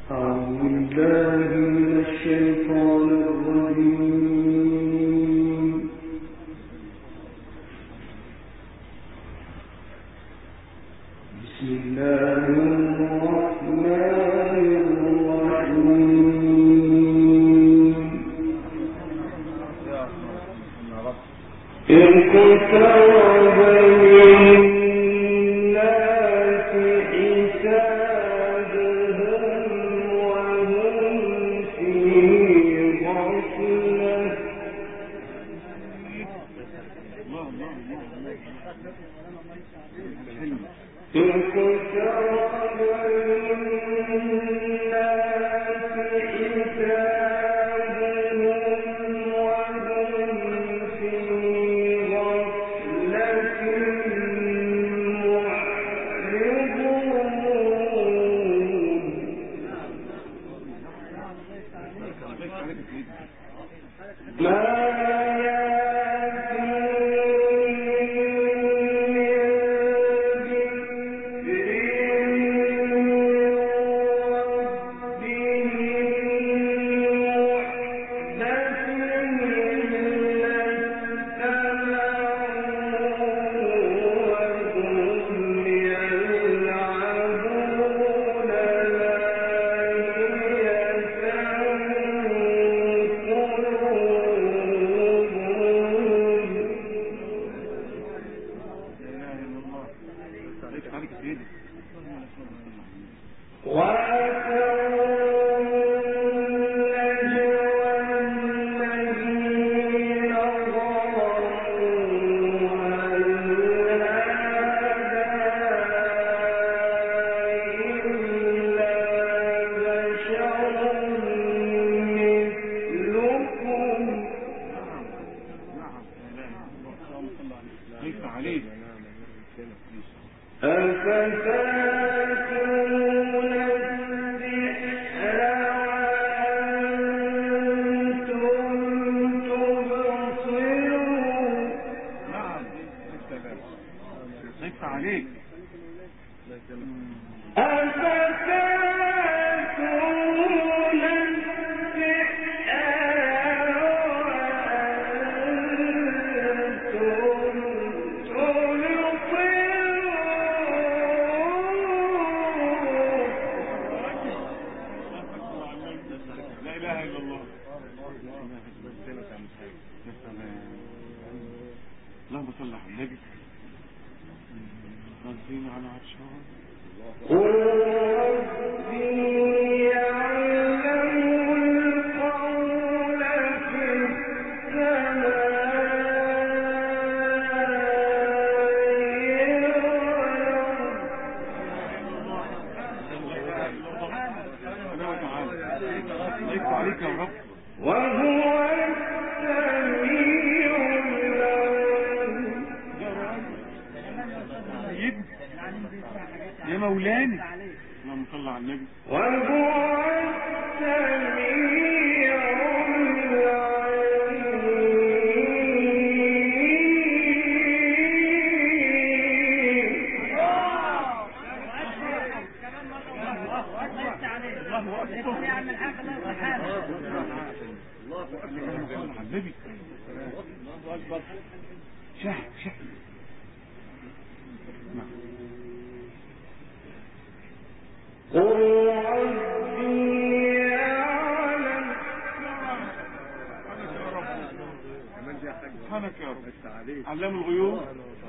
علام الغيوب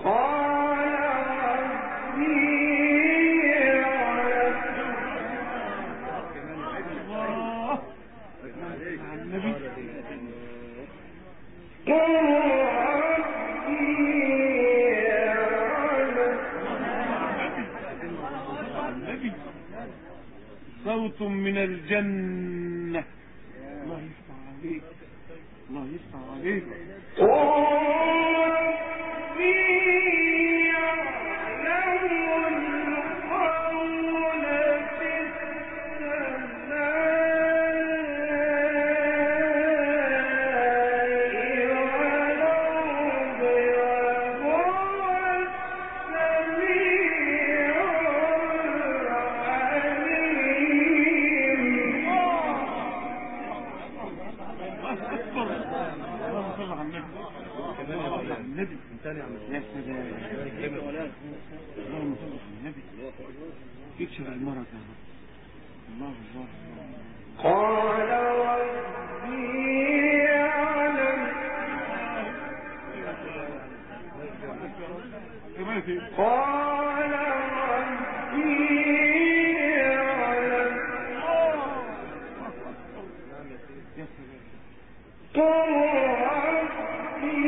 صوت من الجنة. الله يفتح عليك، الله يفتح عليك. صل على النبي. النبي يا سلام. اللهم صل على النبي. يكشف المرض يا رب. الله الله. قال ربي يعلم قال ربي يعلم قال ربي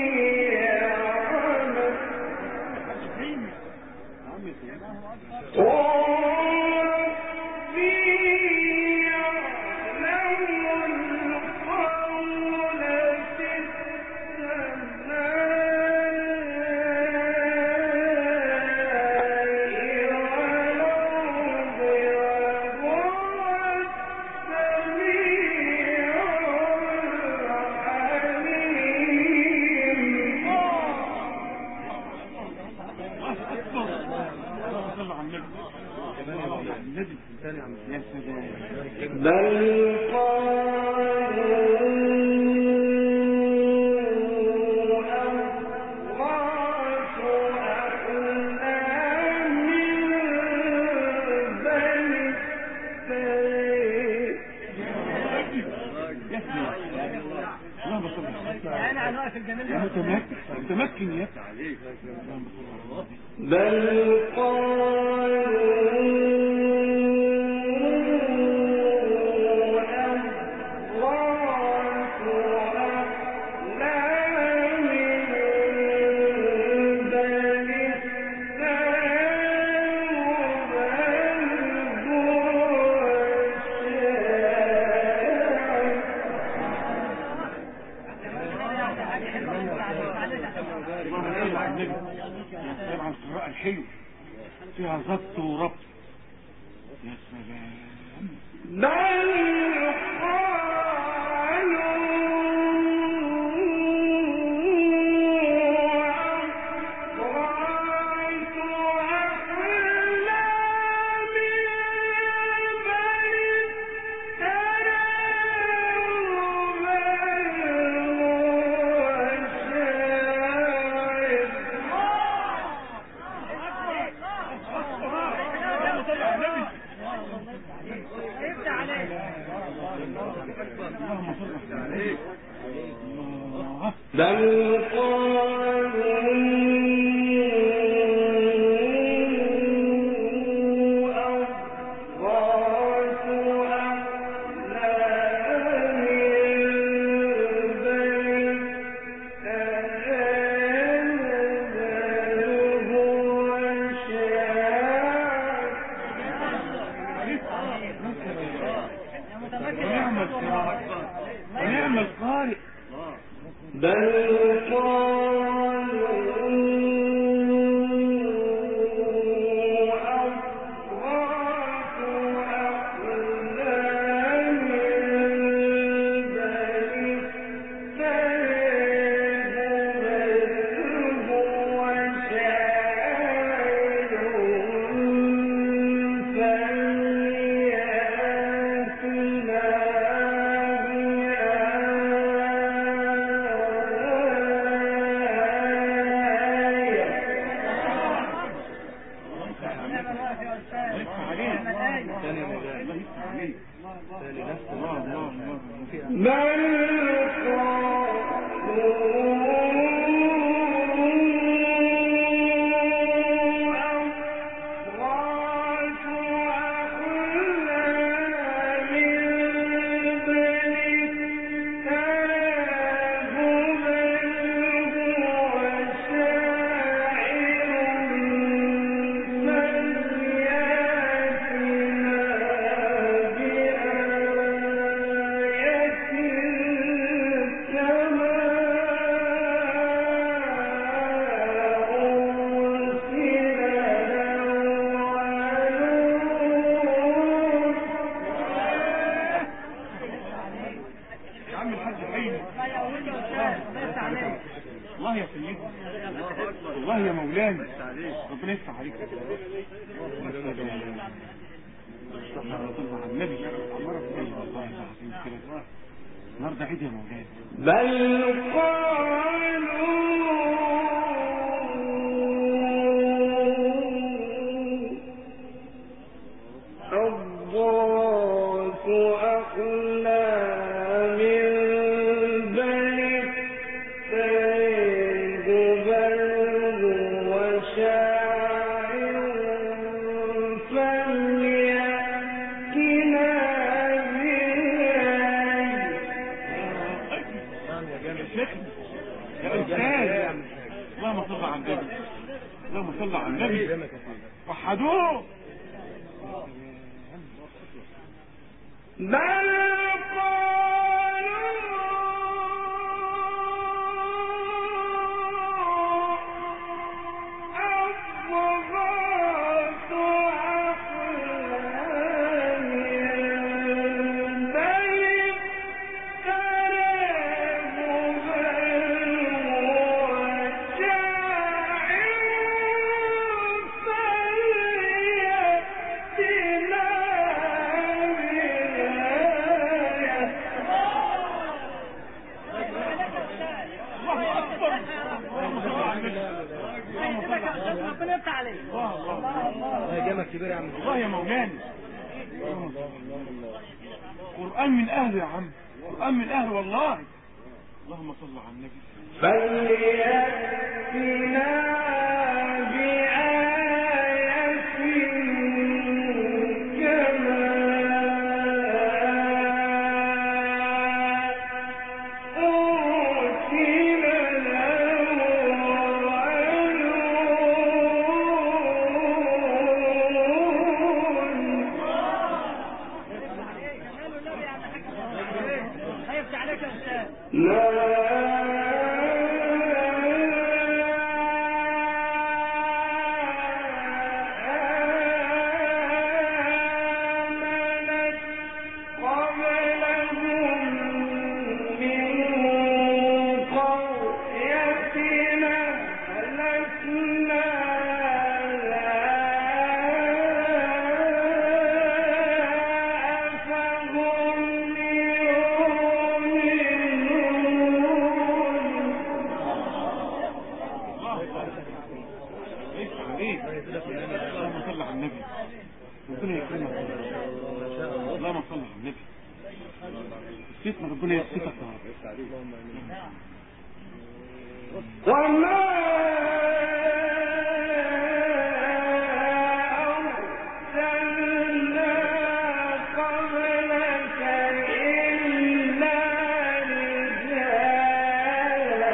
متمكن يا بل قالوا الحلو فيها ضبط وربط يا سلام. ونعم القارئ. الله يا سيدي، الله يا مولانا، ربنا يفتح عليك. صلى على النبي. النهارده عيد يا مولانا. بل قالوا الضغاث أحلام بل السيد بل هو شاعر فليأتنا يا أستاذ، اللهم صل على النبي، اللهم صل على النبي، وحدوه. بل قالوا الضغاث أحلام بل افتراه بل هو شاعر فليأتنا ربنا يفتح عليك. الله جامك كبير يا عم. الله يا مولانا. قرآن من أهله يا عم، قرآن من أهله والله. اللهم صل على النبي. فليأتنا اللهم صل على النبي. ربنا يكرمك. اللهم صل على النبي. الفتنة ربنا يكسفك يا رب. وما أرسلنا قبلك إلا رجالا.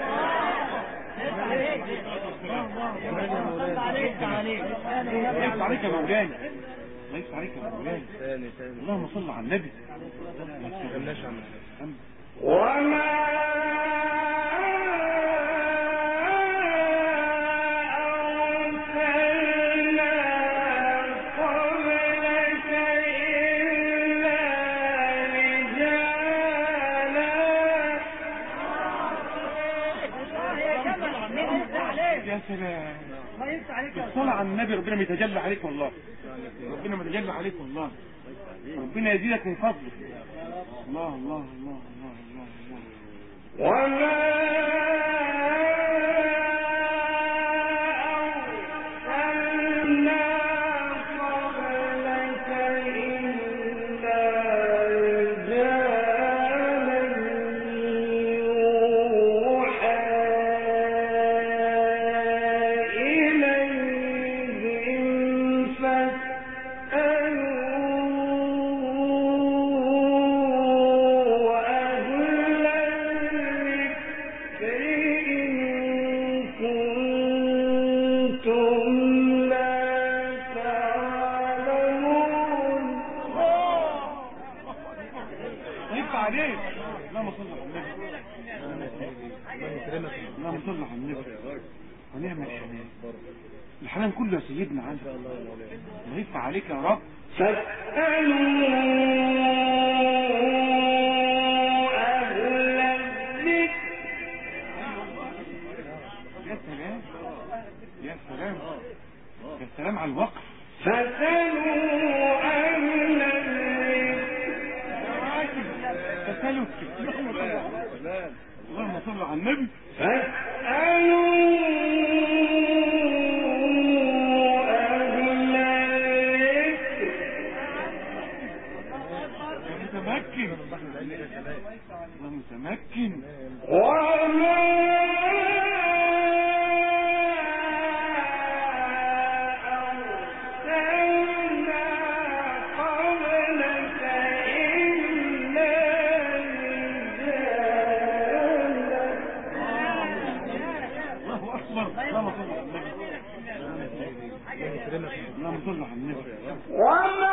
ليس عليك يا مولانا، ليس عليك يا مولانا. اللهم صل على النبي. وما أرسلنا قبلك إلا رجالا. يا سلام، الصلاة على النبي ربنا متجلى عليك والله، ربنا متجلى عليك والله، ربنا يزيدك من فضله. الله الله الله الله الله الله. وما أرسلنا قبلك إلا رجالا يوحى إليهم فاسألوا أهل الذكر إن كنتم لا تعلمون. يبقى عليك. اللهم صل على النبي. اللهم صل على النبي. ونعم الحنان، الحنان كله يا سيدنا عنه. الله يفتح عليك يا رب. فاسألوا أهل الذكر. يا سلام يا سلام يا سلام على الوقت. فاسألوا أهل الذكر. تسلك صل على النبي. متمكن ومتمكن وما أرسلنا قبلك إلا رجالا. الله أكبر. اللهم صل على النبي. اللهم صل على النبي. وما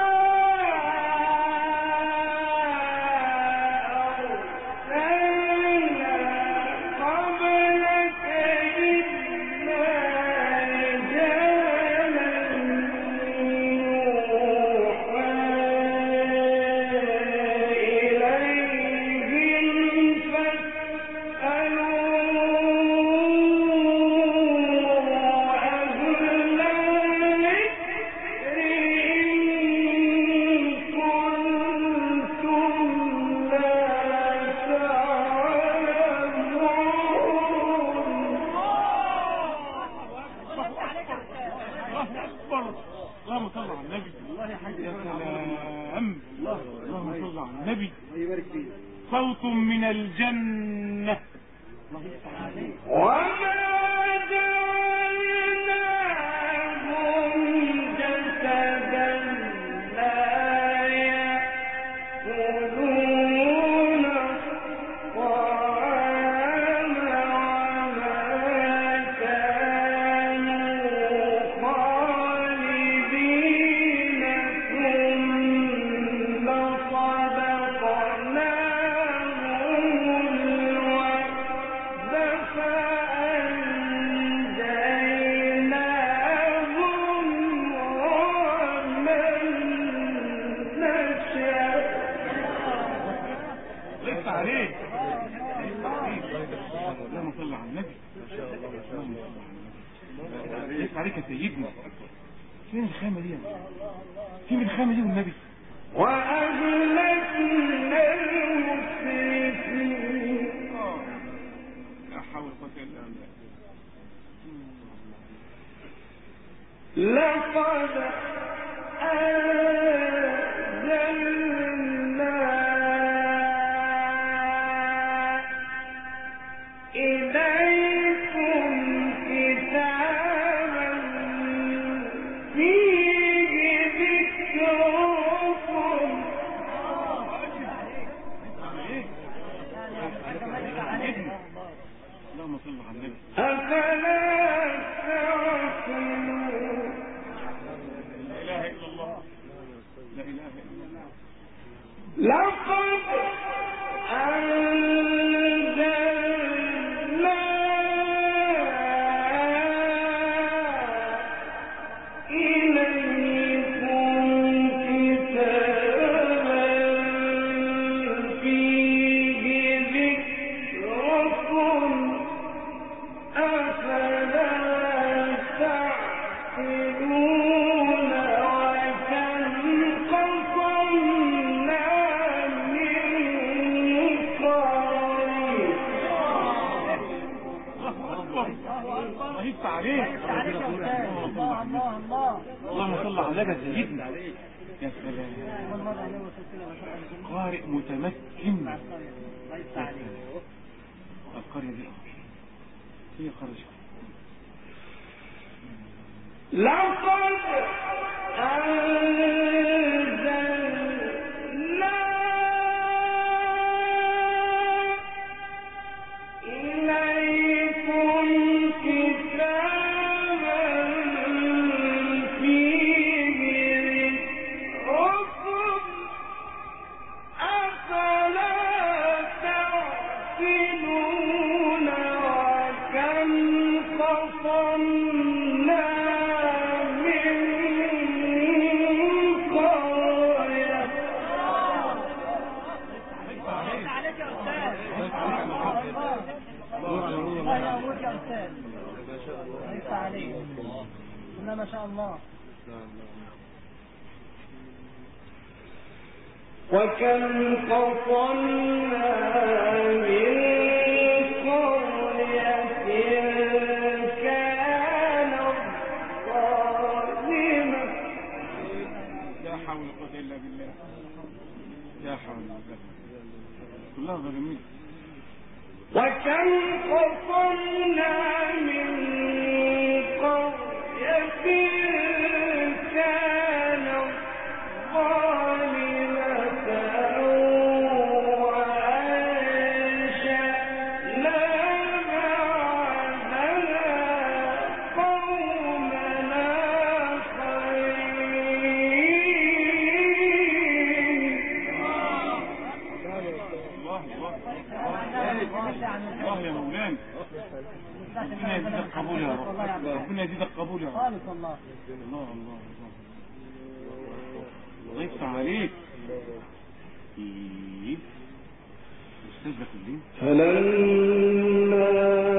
اللهم صل على النبي. يا سلام. اللهم صل على النبي. صوت من الجنة. وما جعلناهم جسدا لا يأكلون الطعام وما كانوا خالدين ثم صدقناهم الوعد فأنجيناهم ومن نشاء. لسه عليك. اللهم صل على النبي. لسه عليك يا سيدنا. فين الخامة دي؟ فين الخامة دي والنبي؟ وأهلكنا المسرفين. لا حول ولا قوة إلا بالله. لقد أنزلنا إليكم كتابا فيه ذكركم اللهم صل على النبي. أفلا تعقلون. لا إله إلا الله. لا إله إلا الله. لقد أنزلنا إليكم كتابا فيه ذكركم أفلا تعقلون. وكم قصمنا من قرية. الله يفتح عليك. اللهم صل على النبي يا سيدنا. يا سلام. قارئ متمكن. القرية دي هي قرية. لقد أنزلنا إليكم كتابا فيه ذكركم أفلا تعقلون. وكم قصمنا من قرية. عليك يا أستاذ. الله يقويك يا أستاذ. ليس عليك. ما شاء الله. وكم قصمنا من قرية الله يا مولانا، ربنا يزيد القبول يا رب، ربنا يزيد القبول يا رب. خالص الله الله الله يفتح عليك. ايه استاذ كلين فلما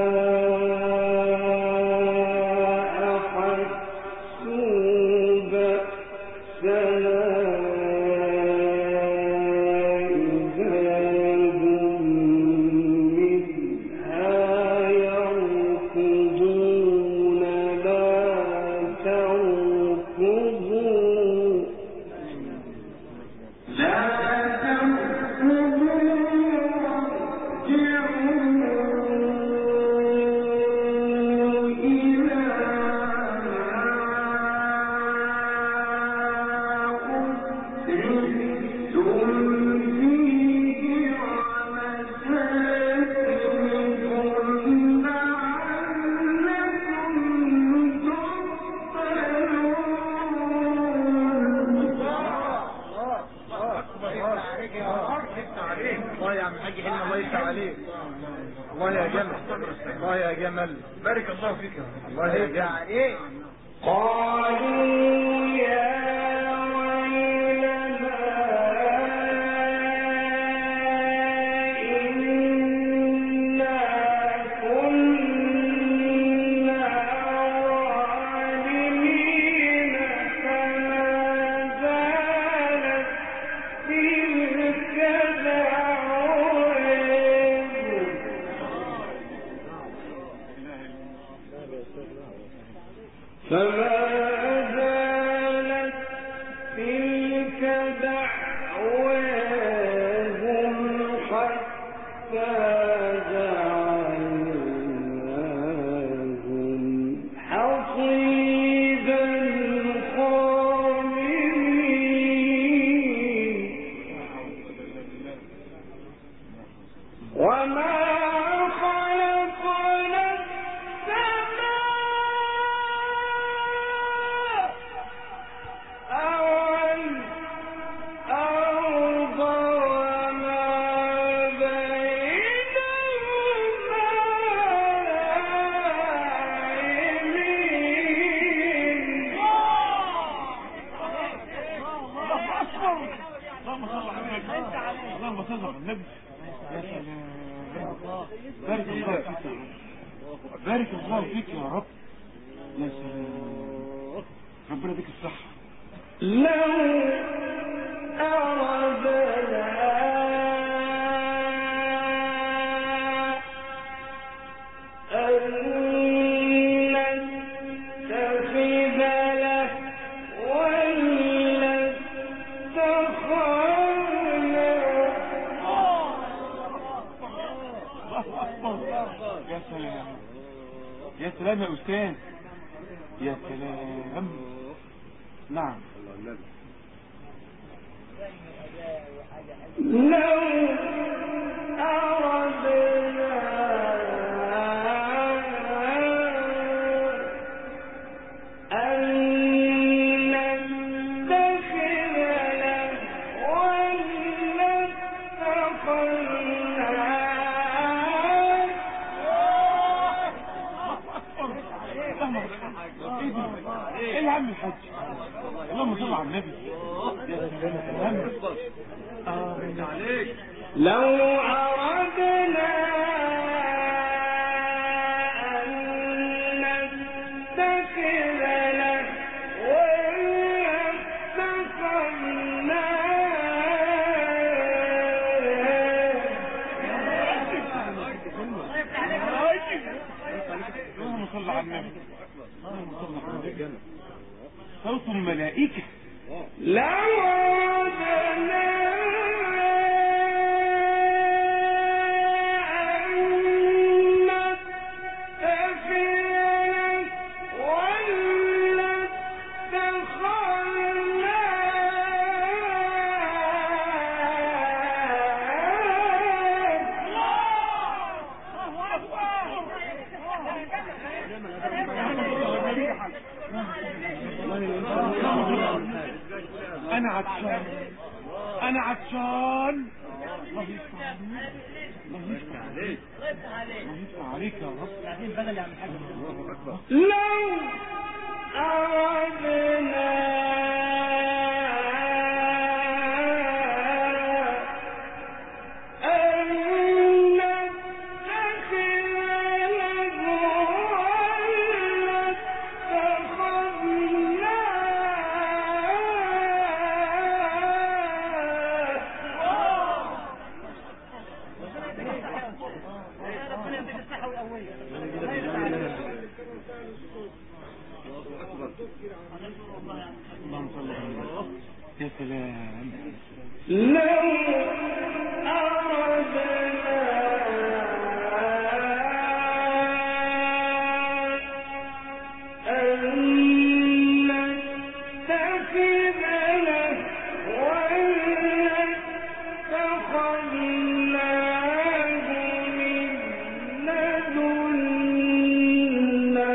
بارك الله فيك الله يا جمال. قالوا يا ويلنا إنا كنا ظالمين فما زالت تلك دعواهم حتى جعلناهم حصيدا خامدين وما اللهم صل على النبي. يا سلام، بارك الله فيك يا رب، بارك الله فيك يا رب. يا سلام، ربنا يديك الصحة. لو أردنا أن نتخذ له ولا اتخذنا. يا سلام يا سلام يا أستاذ، يا سلام. نعم، لو أردنا أن نتخذ له ولا اتخذنا. ايه يا عم الحاج، اللهم صل على النبي. يا سلام، لو أردنا أن نتخذ له ولا اتخذنا. اللهم صل على النبي، اللهم صل على النبي. صوت الملائكة. لو أردنا أن نتخذ انا عطشان انا عطشان. الله يفتح عليك الله يفتح عليك يا رب. بعدين بدل يعني حاجة. لو أردنا ربنا يديك الصحة والقوية. اللهم صل على النبي. يا سلام. لو أردنا أن نتخذ له ولدا اتخذناه من لدنا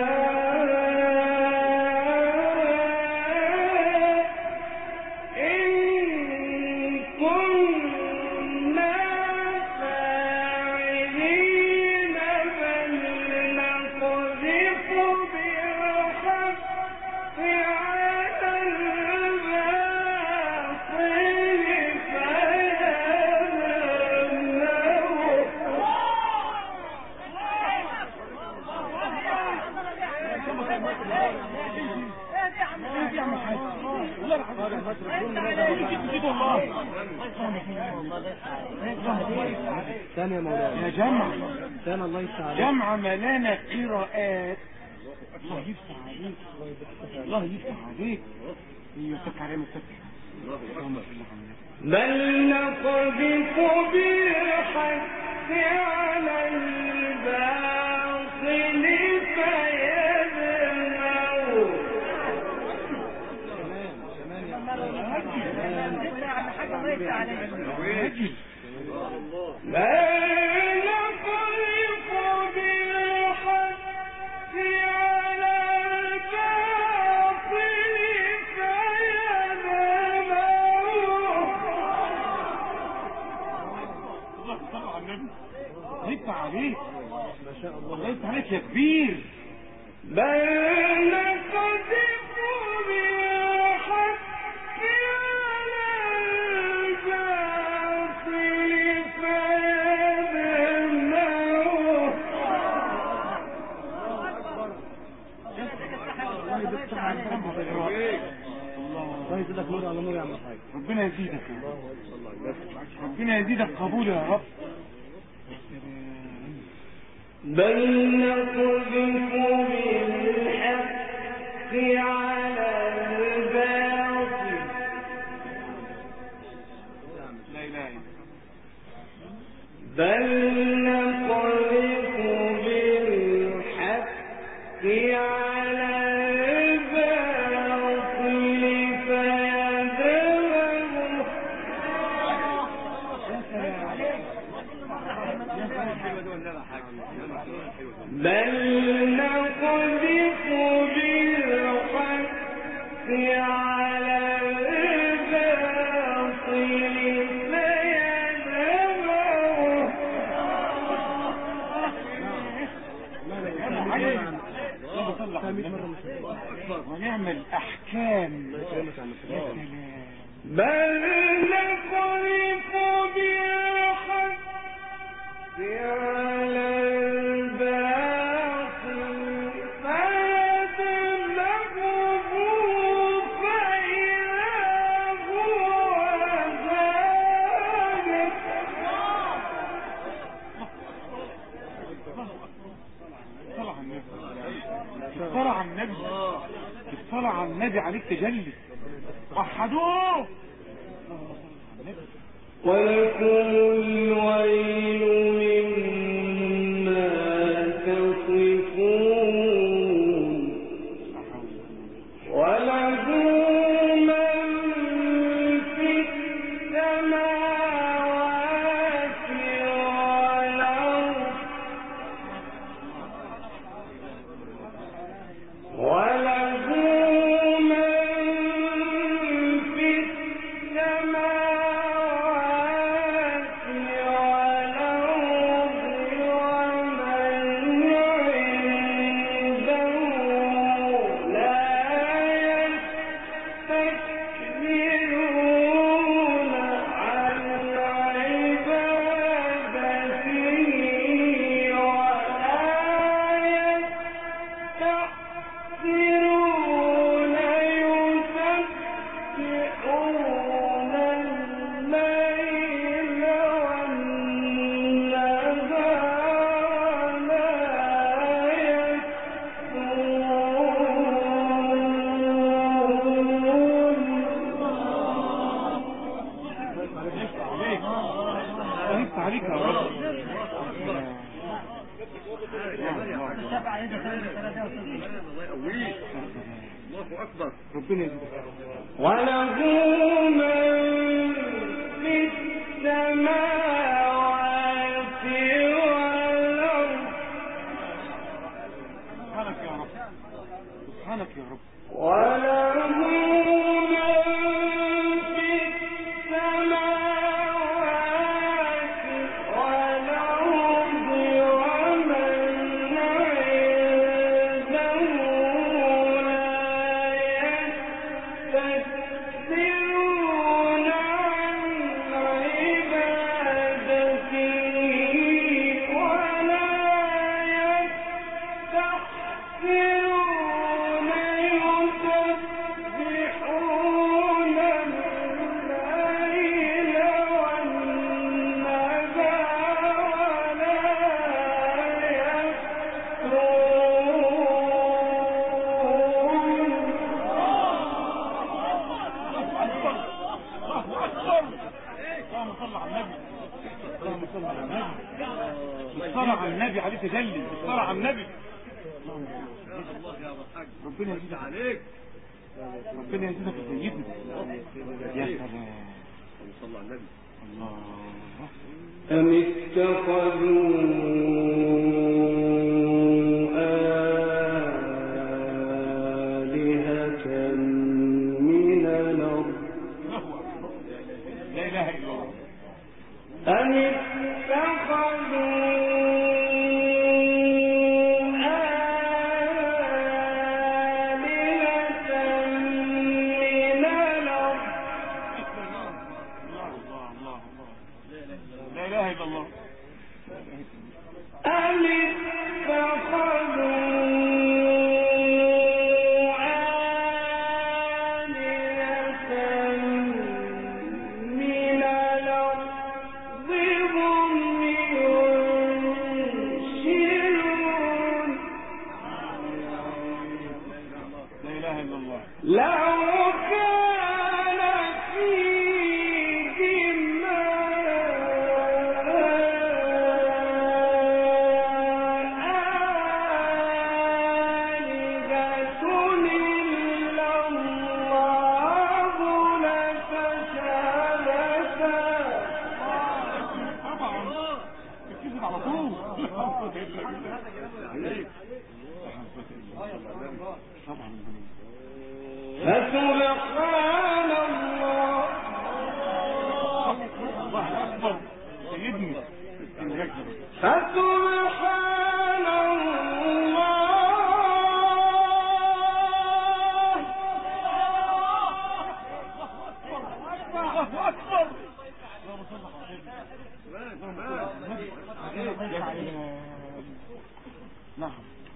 إن كنا فاعلين بل نقذف بالحق على ثانية مولانا يا جمع ثانية الله يفتح عليك. جمع ملانا قراءات. الله يفتح عليك الله يفتح عليك. يفتح عليك مفتح. بل نقذف بالحق على الباطل فيدمغه حاجة الله يفتح عليك. بل نقذف بالحق على الباطل يفتح عليك ما شاء الله. يفتح عليك يا كبير. بل نقذف بالحق على الباطل فيدمغه الله يزيدك نور على نور يا عم الحاج. ربنا يزيدك يا رب. ربنا يزيدك قبول يا رب. بل نقذف بالحق على الباطل لا اله الا بل نقذف بالحق على الباطل فيدمغه بل نقذف بالحق على الباطل فيدمغه ونعمل احكام. بل نقذف بالحق على الباطل فيدمغه فإذا هو زاهق الصلاة على النبي الصلاة على النبي الصلاة على النبي عليك تجلي. وحدوه. ولكم الويل مما تصفون وله من في السماوات والأرض وله من في شفع يده ثلاثة الله يقويك. الله اكبر. ربنا يزيدك. وله من في السماوات والأرض سبحانك يا رب، سبحانك يا رب. وله من في السماوات والأرض ومن عنده لا يستكبرون عن عبادته ولا يستحسرون يسبحون الليل والنهار ولا اللهم صل على النبي، اللهم صل على النبي، الصلاة على النبي عليه تجلي، الصلاة على النبي. الله يا ابو الحاج. ربنا يزيدك عليك. ربنا يزيدك يا سيدنا. يا سلام. صلى على النبي. الله. أم اتخذوا آلهة من الأرض لا إله إلا الله. أم اتخذوا آلهة من الأرض الله الله الله الله. لا إله إلا الله. أم اتخذوا آلهة من الأرض هم ينشرون لا إله إلا الله. لو كان فيهما آلهة إلا الله لفسدتا طبعا تكذب على طول. طبعا. فسبحان الله الله أكبر سيدني. فسبحان الله الله أكبر. نعم.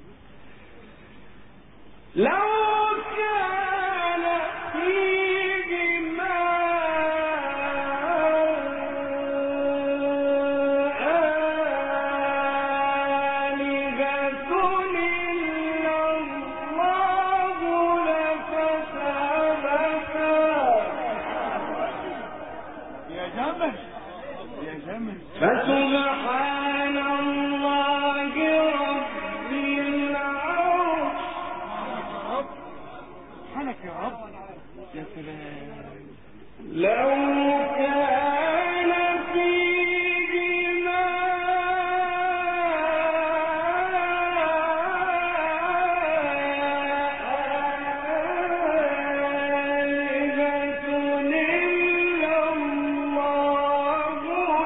لو كان فيهما آلهة إلا الله لفسدتا يا جمل، يا جمل. فسبحان الله رب العرش سبحانك يا رب. يا سلام. لو كان فيهما آلهة إلا الله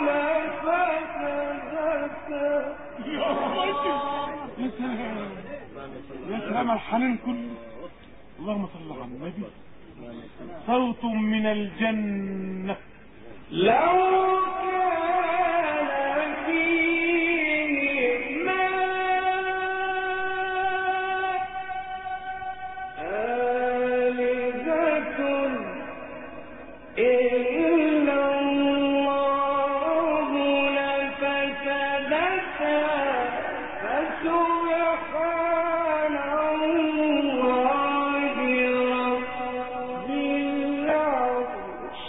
لفسدتا يا سلام. يا سلام على الحنان كله. اللهم صل على النبي. صوت من الجنة. لو كان فيهما آلهة إلا الله لفسدتا فسبحان الله رب العرش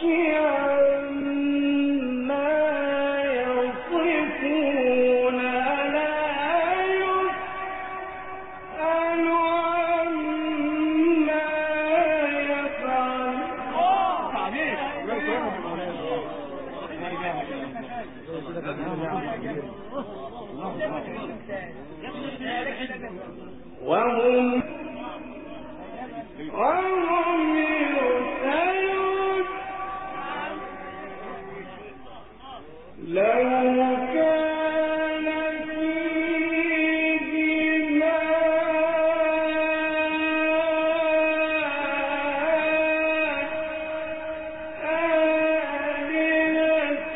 عما يصفون لا وهم يسألون لو كان فيهما آلهة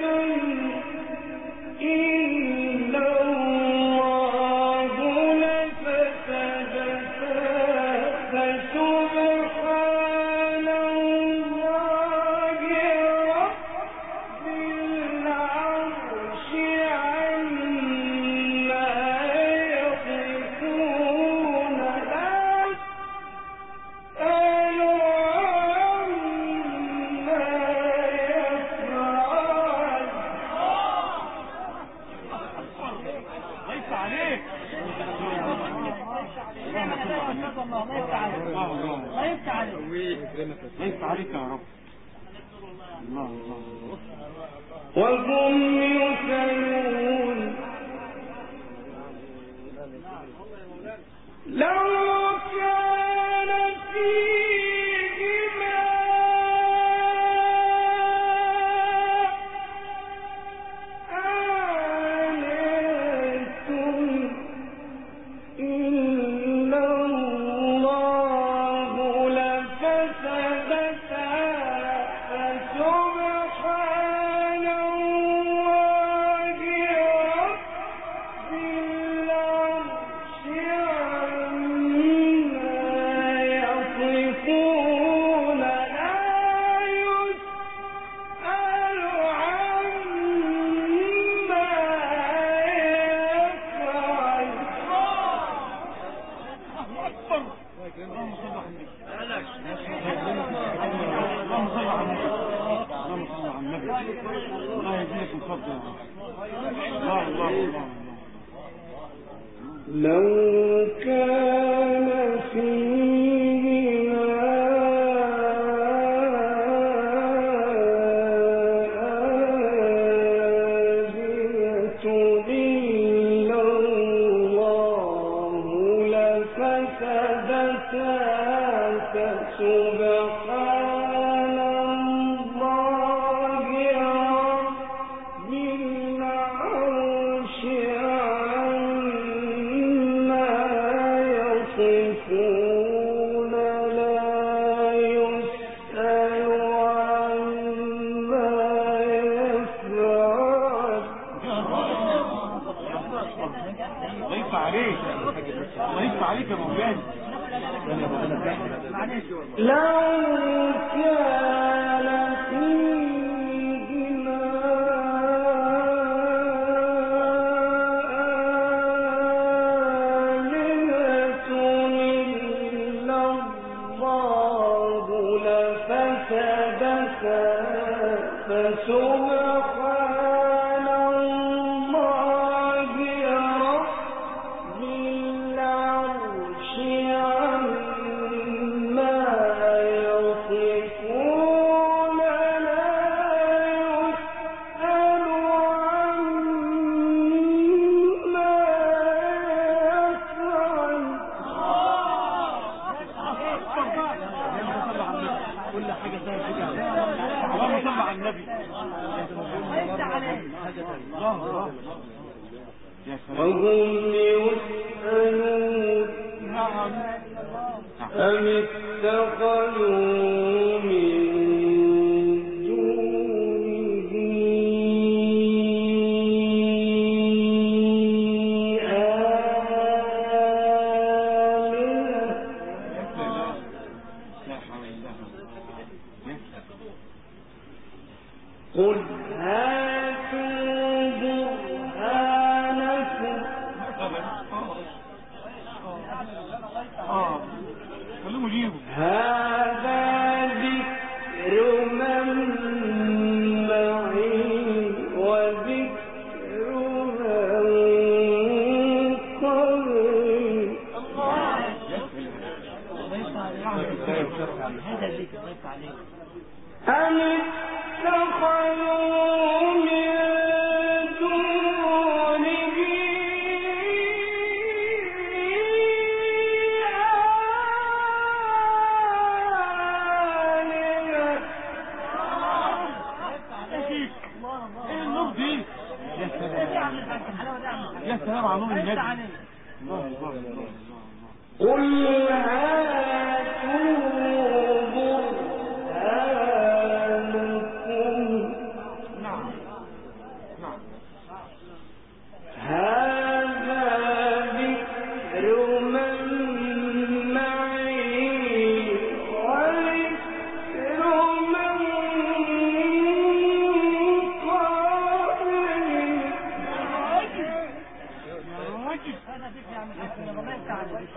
إلا الله لفسدتا فسبحان الله رب العرش عما يصفون لا يسأل عما يفعل ليس عليك. ليس عليك يا رب. الله الله. وهم يسألون لو كان فيهما آلهة إلا الله لفسدتا فسبحان الله رب العرش عما يصفون لا يسأل عما يفعل اللهم صل على النبي. اللهم صل على النبي. اللهم صل على النبي. الله يزيدك من فضله يا رب. الله الله الله. لو كان فيهما آلهة إلا الله لفسدتا فسبحان الله رب العرش عما يصفون لا يسأل عما يفعل ليس عليك. ليس عليك يا مولانا. لو كان فيهما آلهة إلا الله لفسدتا فسبحان الله رب العرش عما يصفون لا يسأل عما يفعل كل حاجة زي كده. اللهم صل على النبي. الله الله. يا سلام. وهم يسألون نعم. أم اتخذوا من دونه آلهة لا حول ولا قوة. قل هاتوا برهانكم خلوهم يجيبوا. هذا ذكر من معي وذكر من قبلي هذا الذكر ضيف عليه. أم اتخذوا من دونه مع نور النبي. عليه. الله الله الله قل هاتوا برهانكم. نعم نعم. هذا ذكر من معي وذكر من قبلي. هذا فيك يا عم الحسن الله يفتح عليك.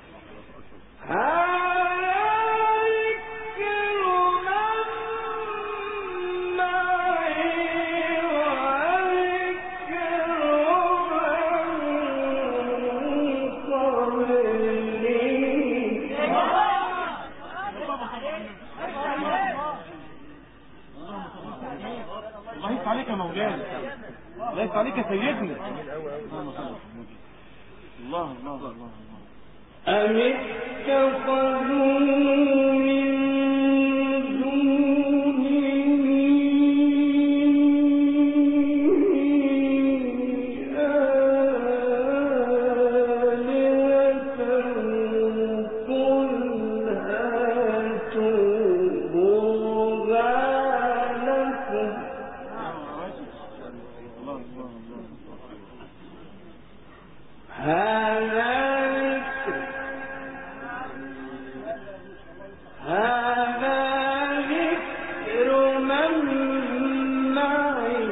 الله يفتح عليك يا مولانا. الله يفتح عليك يا سيدنا. الله الله الله الله. أم اتخذوا من دونه آلهة قل هاتوا برهانكم. هذا ذكر من معي.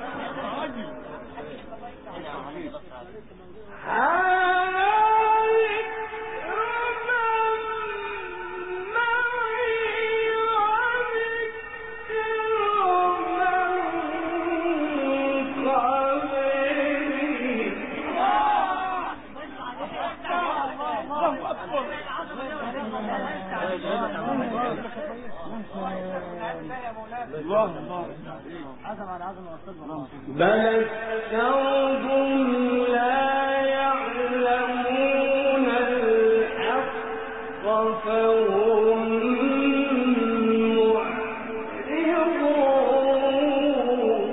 الله الله. عزم على عزم واستغفر. بل أكثرهم لا يعلمون الحق فهم معرضون.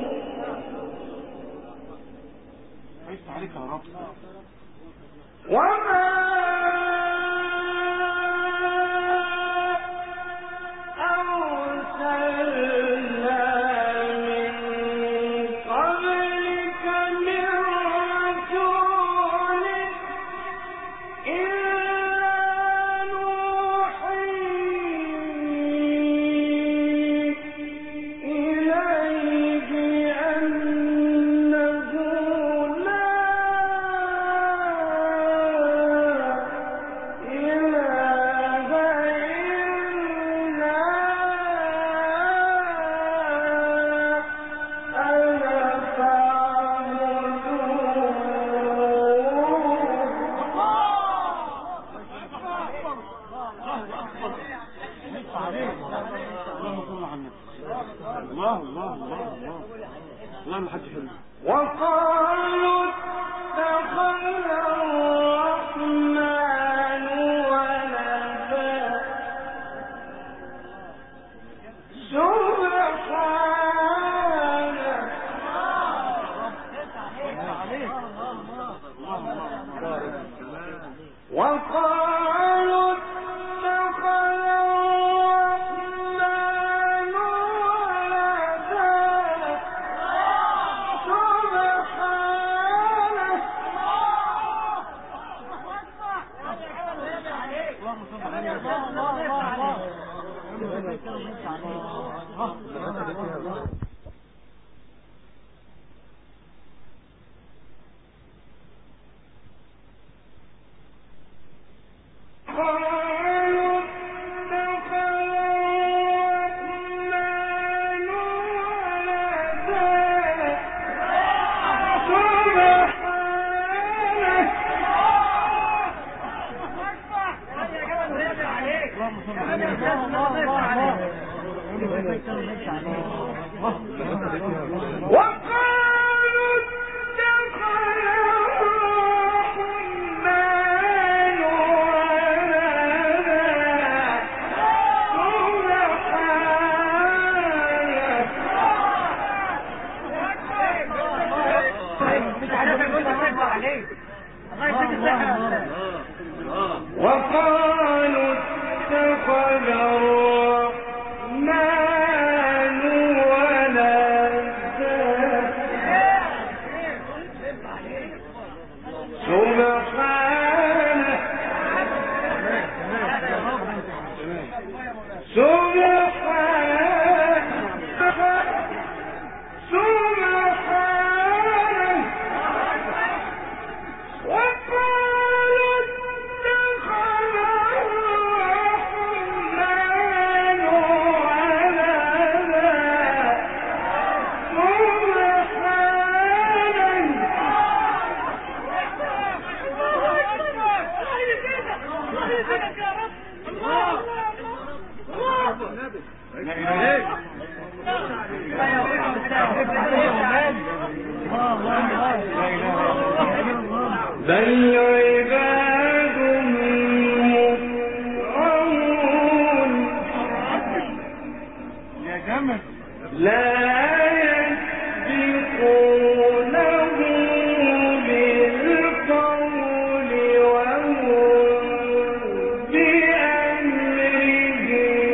يفتح عليك يا رب. وما أرسلنا من قبلك من رسول إلا نوحي إليه أنه لا الله الله الله الله. الله ما حد حلو. وقالوا اتخذ الرحمن ولدا سبحانه. وقالوا اتخذ الرحمن ولدا لا اله بل عباد مكرمون يا جمل لا يسبقونه بالقول وهم بأمره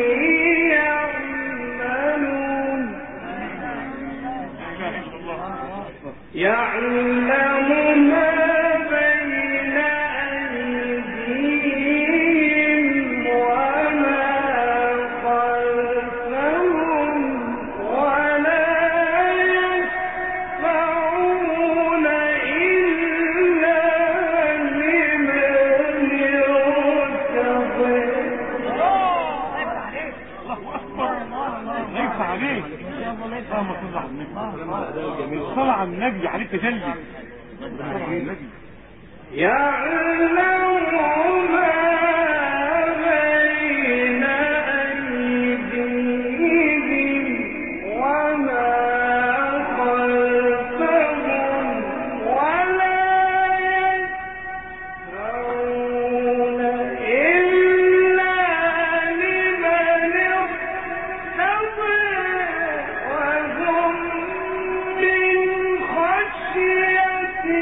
يعملون لا اله الا الله يعلم ما بين أيديهم وما خلفهم ولا يشفعون إلا لمن يرتضي ليس عليك اللهم صل على النبي صل على النبي عليك تجلي صل على النبي يعلم ما بين أيديهم وما خلفهم ولا يشفعون إلا لمن ارتضى وهم من خشيته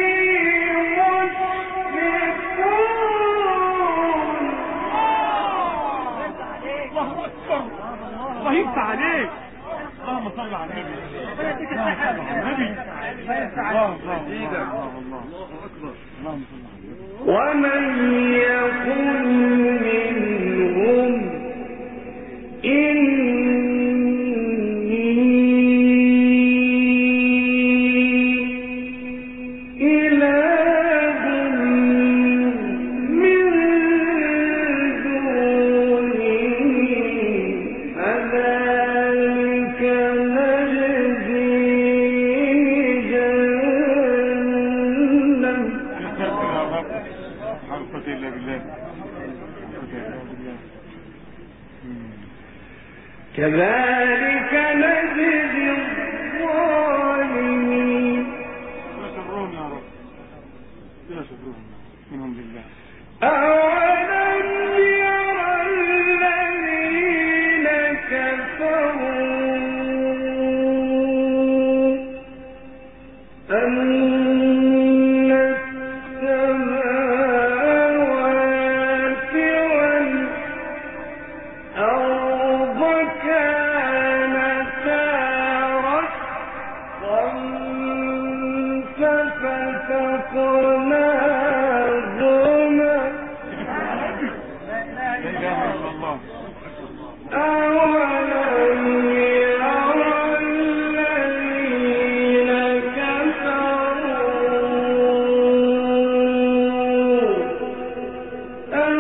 الله يفتح عليك اللهم صل على النبي النبي الله الله الله الله اكبر. اللهم صل على النبي ومن يقل منهم إله من دونه فذلك نجزيه جهنم حرفة إلا بالله كذلك نجزي الظالمين لا شرهم يا رب لا شرهم منهم لله أولم يرى الذين كفروا أن السماوات والأرض كانتا رتقا ففتقناهما لا إله إلا الله أولم يرى الذين كفروا أن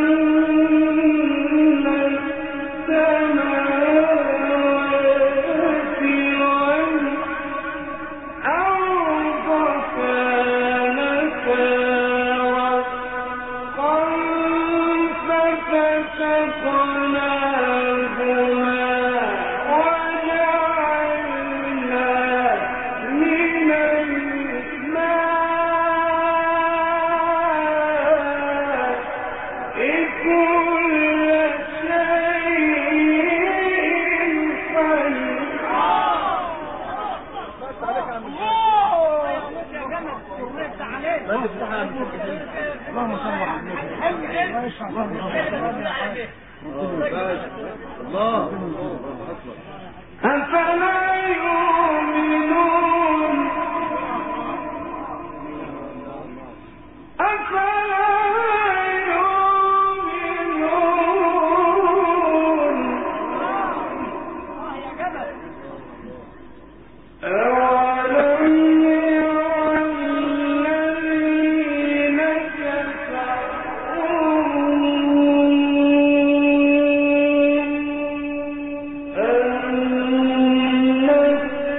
السماوات والأرض كانتا رتقا ففتقناهما وجعلنا من الماء كل شيء حي اللهم صل على النبي الله اكبر. أفلا يؤمنون أفلا يؤمنون أولم يرى الذين كفروا أن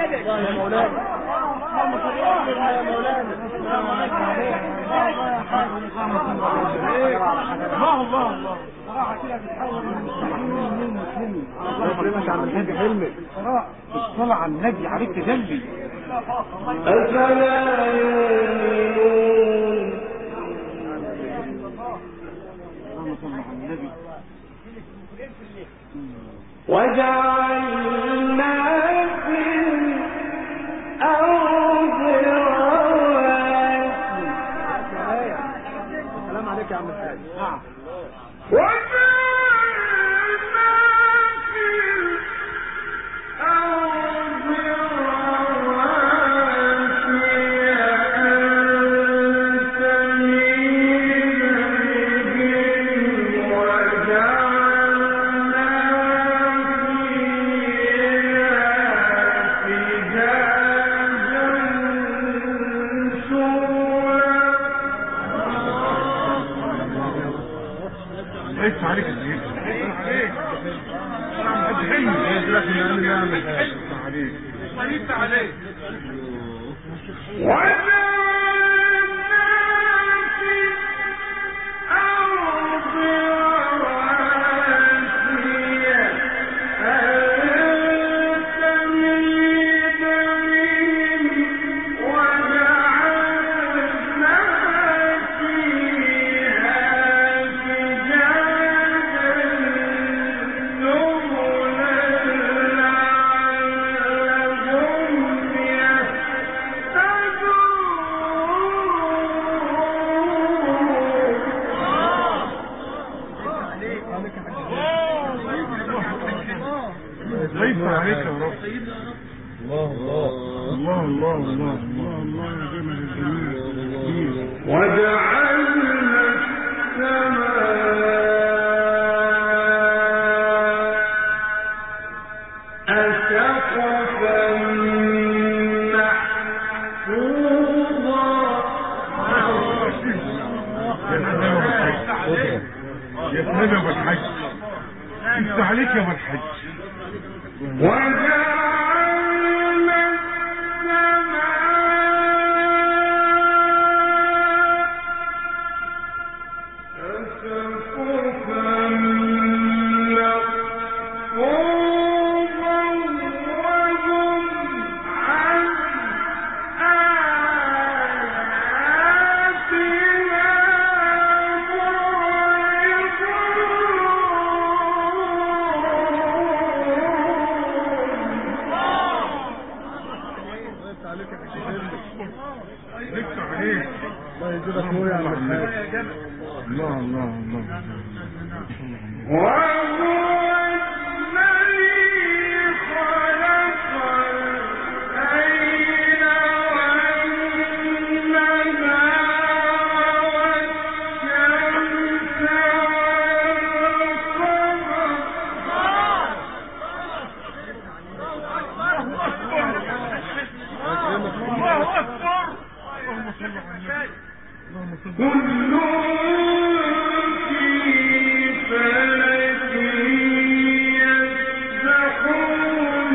الله صراحة كده بتحول من مسلمين. ربنا عم الحاج حلمي الصلاة على النبي عليك تجلي. أفلا يؤمنون اللهم صل على النبي. وجعلنا في الأرض رواسي. السلام عليك يا عم الحاج. نعم. وجعلنا في الأرض رواسي أن تميد بهم وجعلنا ليس عليك الزيت عليك ليس عليك يا رب. الله الله الله الله الله الله يا جمال الجميل. وجعلنا السماء سقفا محفوظا. يا سلام يا ابو الحج. ليس عليك يا ابو الحج. وجعلنا السماء سقفا محفوظا وهم عن آياتنا ليس عليك. الله يجزاك نور يا عم الحاج. الله الله الله. وهو الذي خلق الليل والنهار والشمس الله أكبر. كل في فلك يسبحون.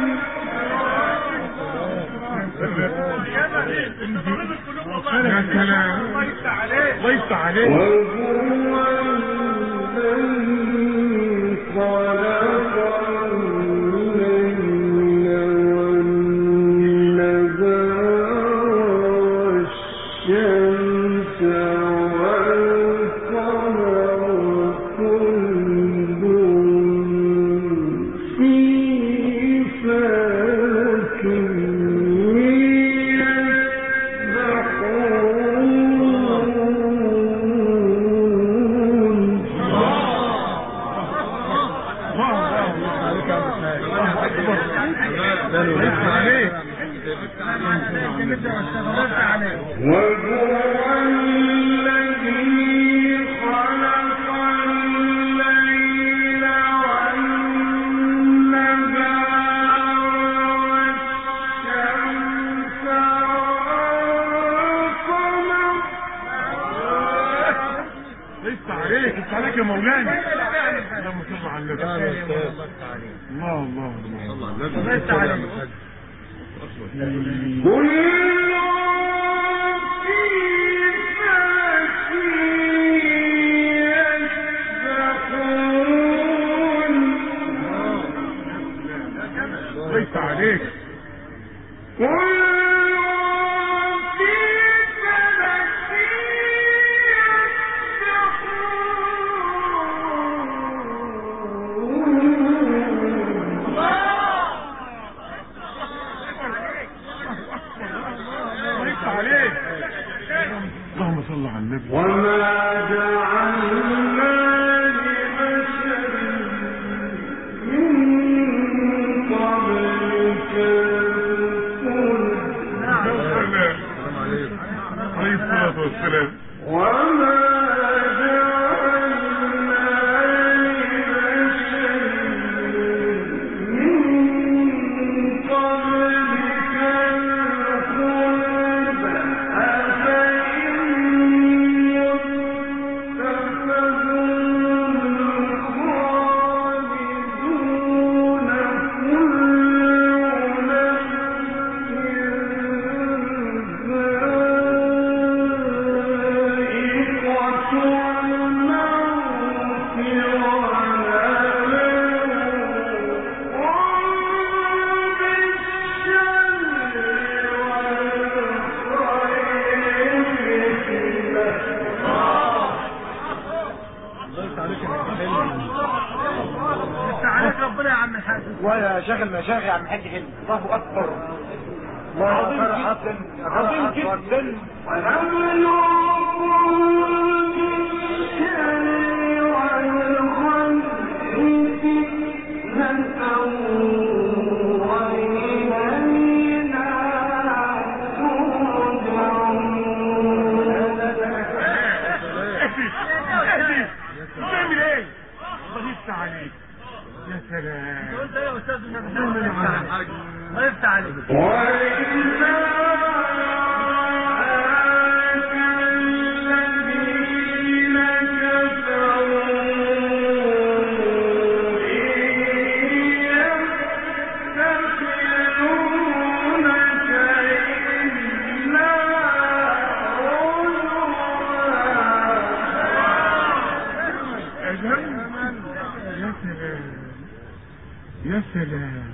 يا سلام. ليس عليك. وهو الذي خلق الليل والنهار والشمس والقمر كل في فلك وهو الذي خلق الليل والنهار والشمس والقمر. ليس عليك. ليس عليك يا مولانا. اللهم صل على النبي. الله الله الله. ليس عليك. عليك اللهم صل على النبي. وما جعلنا لبشر من قبلك عليه الصلاة والسلام. وما ويا شيخ المشايخ يا عم الحاج حلمي. الله اكبر. عظيم جدا. بتعمل ايه؟ الله يفتح عليك. يا سلام. انت يا استاذ الله يفتح عليك. يا سلام.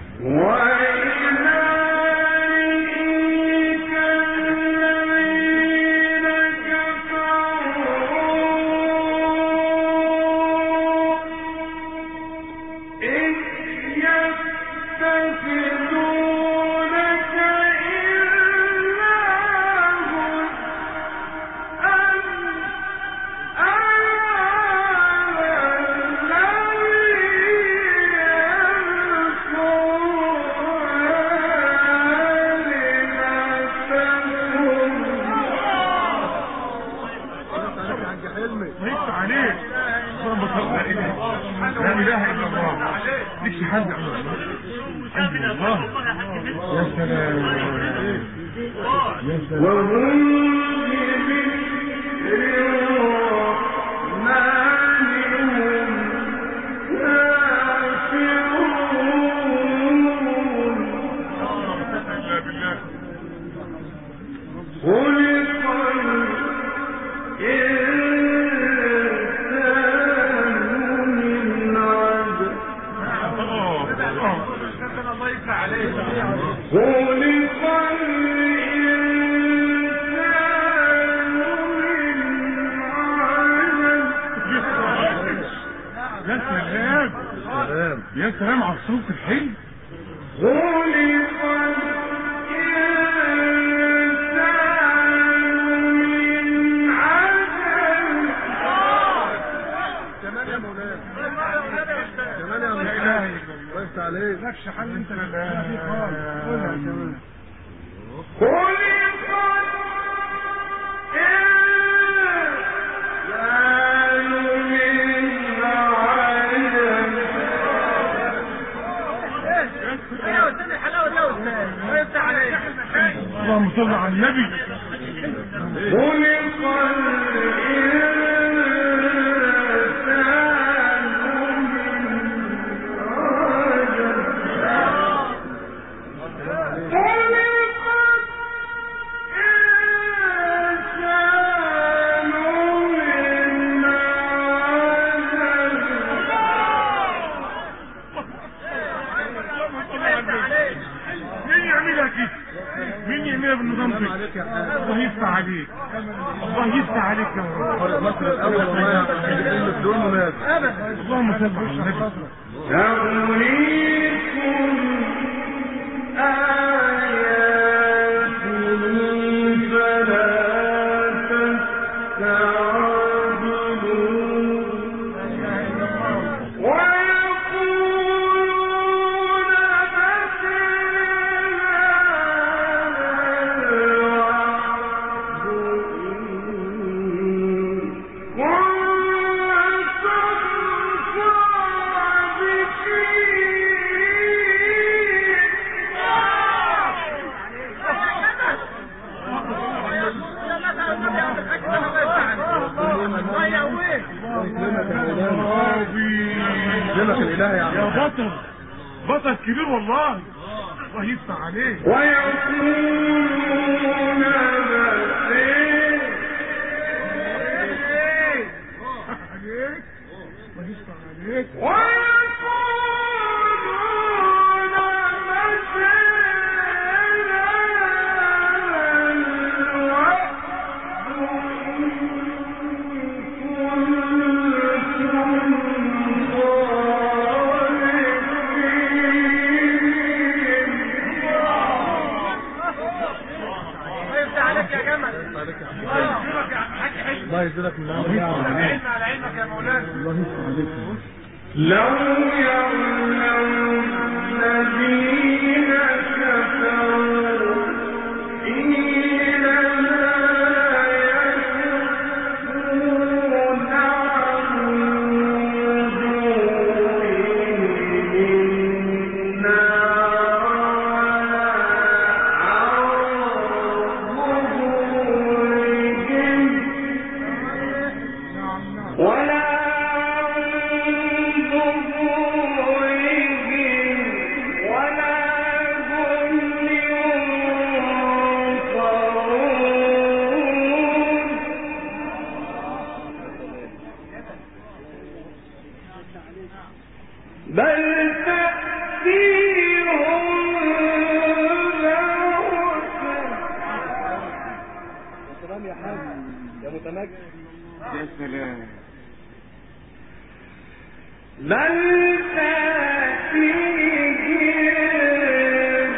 لا اله الا الله. ليش حد الله. يا سلام. يا سلام. يا سلام على الصوت الحلو. كمان يا مولانا. كمان يا مولانا. الله يفتح عليك. مالكش حل انت في خالص. قولها كمان. اللهم صل على النبي. خلق علينا بالنظام ده. الله يفتح عليك، الله يفتح عليك يا رب. فرق مصر الاول والله عايزين بدون منافع. اللهم صل على النبي. يا بطل، بطل كبير والله. الله يفتح عليك. ويقولون عليك، الله يفتح عليك. الله يجزاك من علم على علمك يا مولانا. الله يفتح عليك. لو يعلم الذين كفروا حين لا يكفون عن وجوههم النار ولا بل تأتيهم سلام يا حاج يا متمكن. يا سلام. بل تأتيهم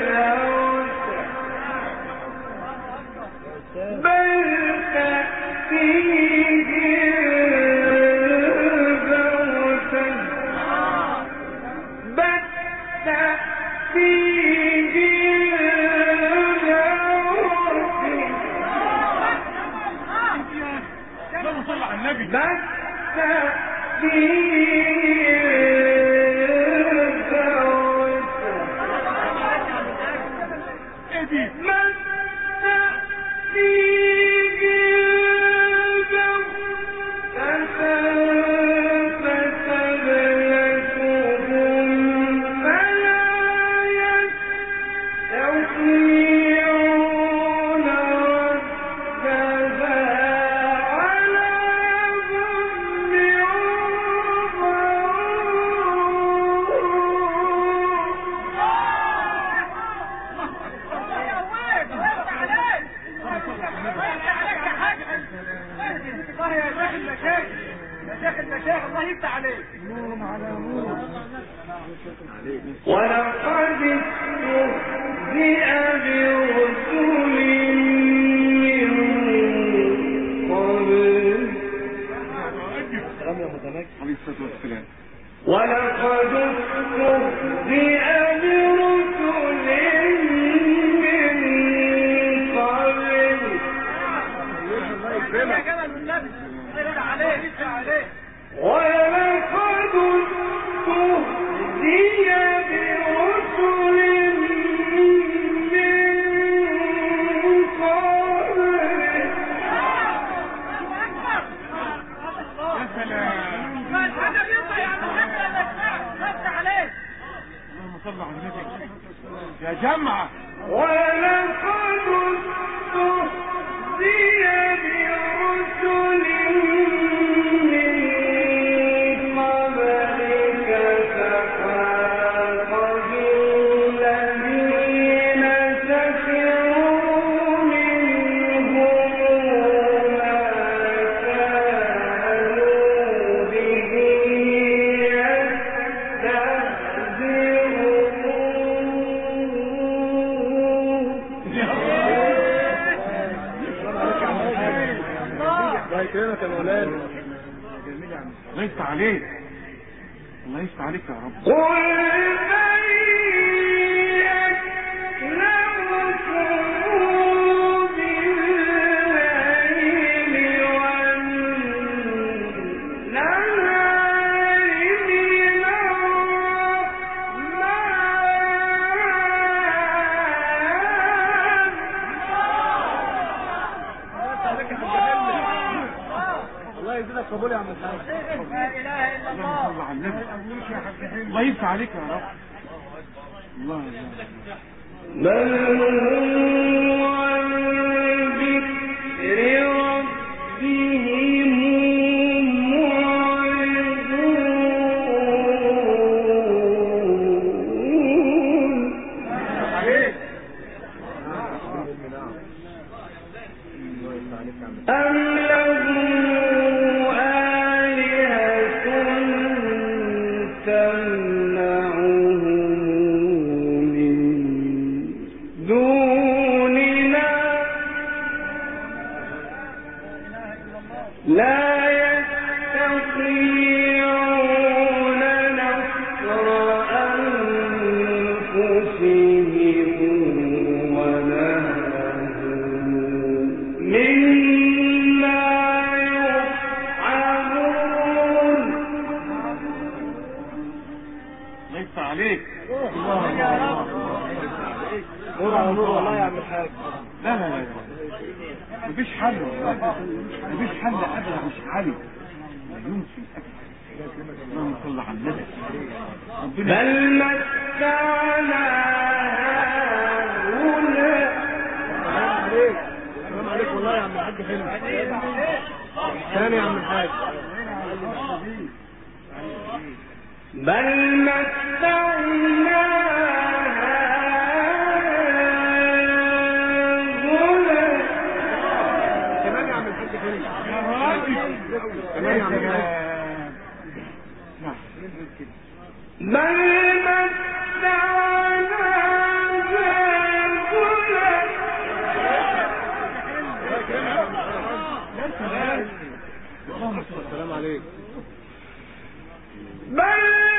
اللهم صل على النبي. الله يفتح عليك. نور على نور. ولقد استهزئ برسل من قبل. سلام يا متمكن. عليه الصلاة والسلام. ولقد استهزئ برسل من قبل. يا جمال والنبي يفتح عليه يفتح عليه. ولقد استهزئ برسل من قبل. يا سلام. هذا بيطلع يا عم الحاج يفتح عليه. اللهم صل على النبي. يا جمعة. ولقد استهزئ برسل يكرمك يا مولانا. الله يفتح عليك، الله يفتح عليك يا رب. الله يزيدك قبول يا عم الحاج. لا اله الا الله. الله على النبي، الله يفتح عليك يا رب. الله الله عليك. نور على نور والله يا عم الحاج. لا لا لا مفيش حل والله، مفيش حل ابدا، مش حل لا يمكن ابدا. اللهم صل على النبي. ربنا بل متعنا هؤلاء. السلام عليكم والله يا عم الحاج. حلو ثاني يا عم الحاج. بل متعنا كمان يا عم الحاج. حلو يا راجل كمان يا عم الحاج. بل متعنا السلام عليكم. بل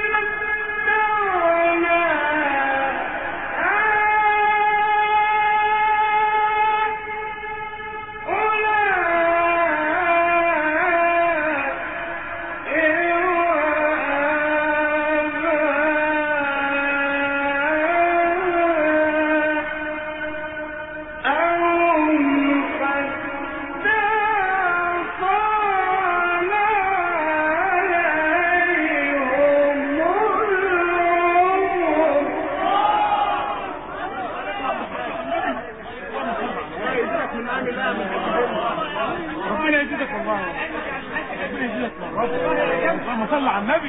ربنا يزيدك والله، ربنا يزيدك والله. اللهم صل على النبي.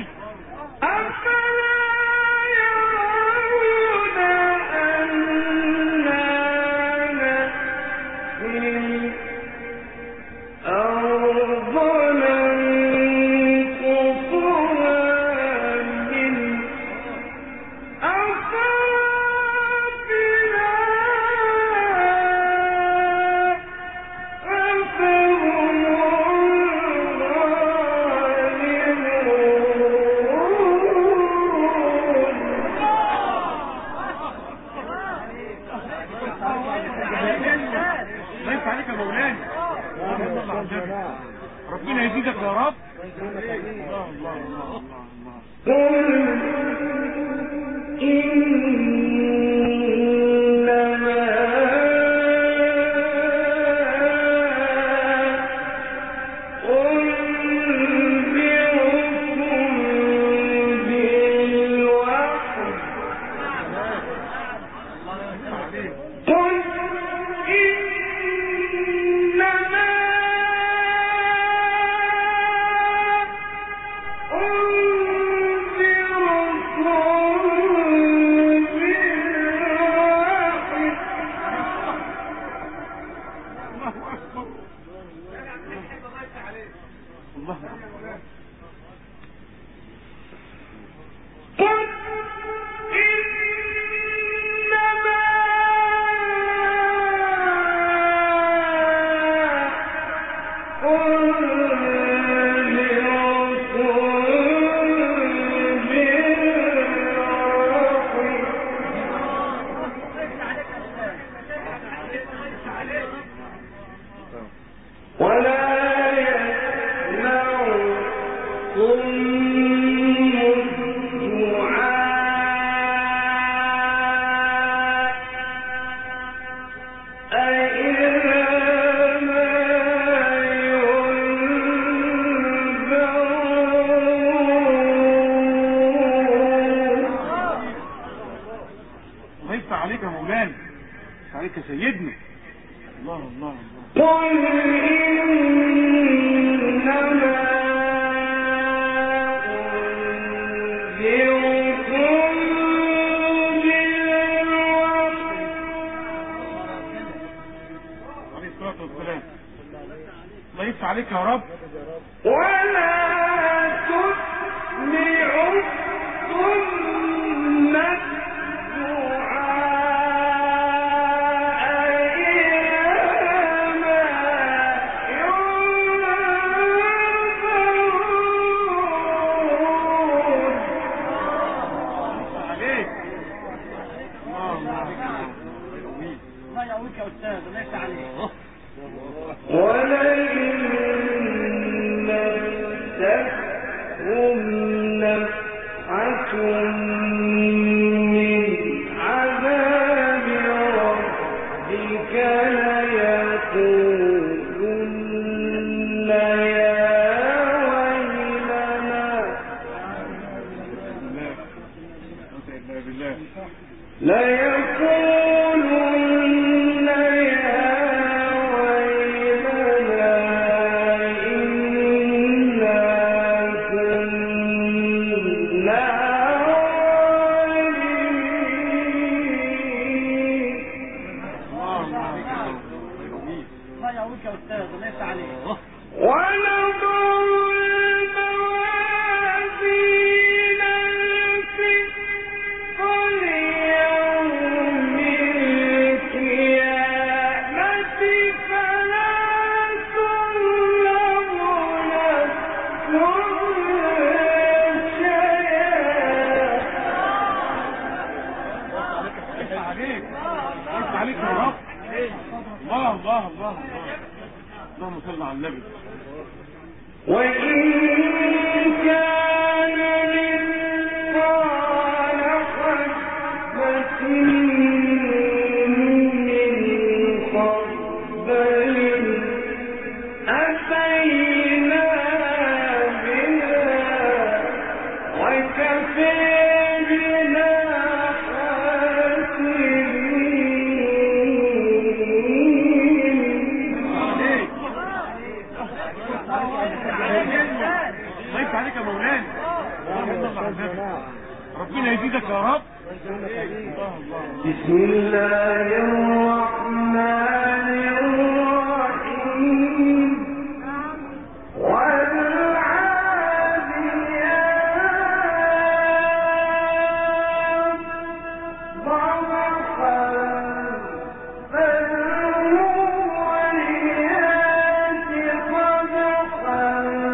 ليس عليك يا مولانا. ربنا يزيدك يا رب. الله الله الله عليك يا سيدنا. الله الله الله. قل إنما الله يفتح عليك يا رب. ولا تسمع الصم الدعاء إلى ما ينفعون. عليك الله يعوك يا أستاذ، الله يفتح عليك. ولئن مستهم نفحة من عذاب ربك ليقولن يا ويلنا ليقولن يا ويلنا إنا كنا ظالمين. الله يعوك يا أستاذ، الله يفتح عليك. ونضع الموازين القسط ليوم القيامة فلا تظلم نفس شيئا. عليك عليك يا رب. الله الله الله الله. اللهم صل على النبي. وإن كان مثقال حبة من خردل أتينا بها وكفى بنا الله يفتح عليك يا مولانا. ربنا يزيدك يا رب. بسم الله الرحمن الرحيم. والعاديات ضبحا فالموريات قدحا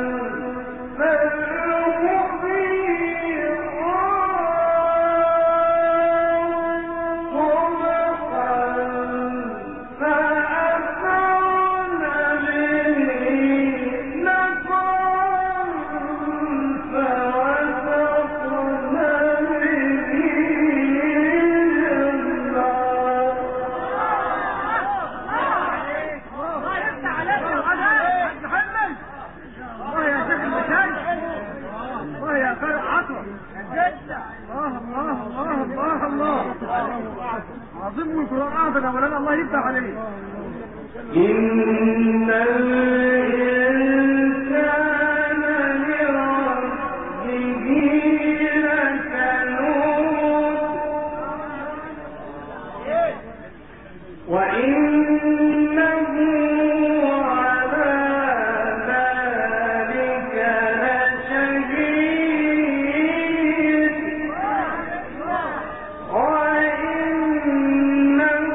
عظيم القرآن أعظم يا مولانا، الله يفتح عليك. إن الإنسان لربه لكنود وإنه على ذلك لشهيد وإنه